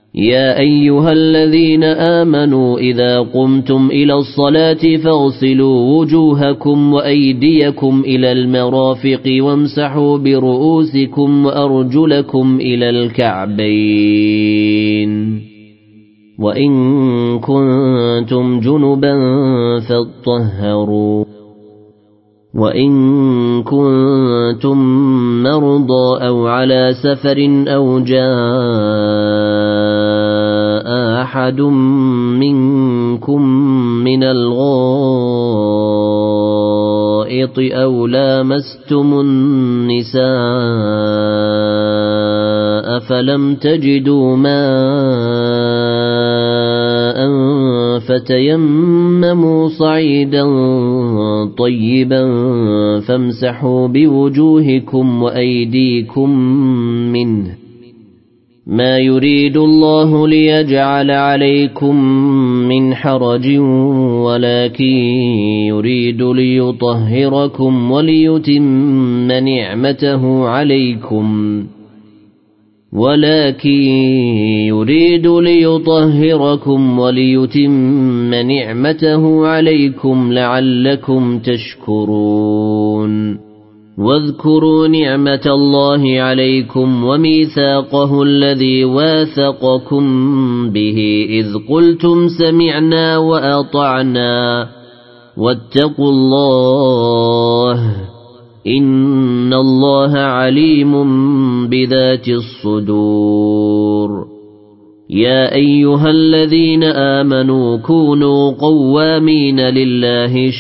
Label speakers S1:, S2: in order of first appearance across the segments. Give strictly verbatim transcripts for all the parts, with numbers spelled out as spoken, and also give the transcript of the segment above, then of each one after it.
S1: يا أيها الذين آمنوا إذا قمتم إلى الصلاة فاغسلوا وجوهكم وأيديكم إلى المرافق وامسحوا برؤوسكم وأرجلكم إلى الكعبين وإن كنتم جنبا فاطهروا وإن كنتم مرضى أو على سفر أو جاء أحد منكم من الغائط أو لامستم النساء فلم تجدوا ماء فتيمموا صعيدا طيبا فامسحوا بوجوهكم وأيديكم منه ما يريد الله ليجعل عليكم من حرج ولكن يريد ليطهركم وليتم نعمته عليكم ولكن يريد ليطهركم وليتم نعمته عليكم لعلكم تشكرون واذكروا نعمة الله عليكم وميثاقه الذي واثقكم به إذ قلتم سمعنا وأطعنا واتقوا الله إن الله عليم بذات الصدور يا أيها الذين آمنوا كونوا قوامين لله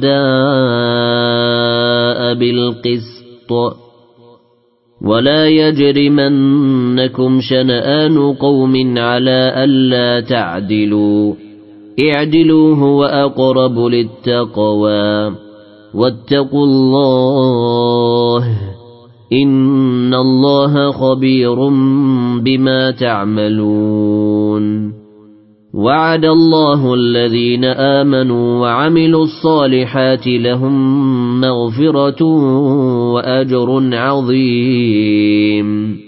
S1: شهداء بالقسط ولا يجرمنكم شنآن قوم على ألا تعدلوا اعدلوا هو أقرب للتقوى واتقوا الله إن الله خبير بما تعملون وعد الله الذين آمنوا وعملوا الصالحات لهم مغفرة وأجر عظيم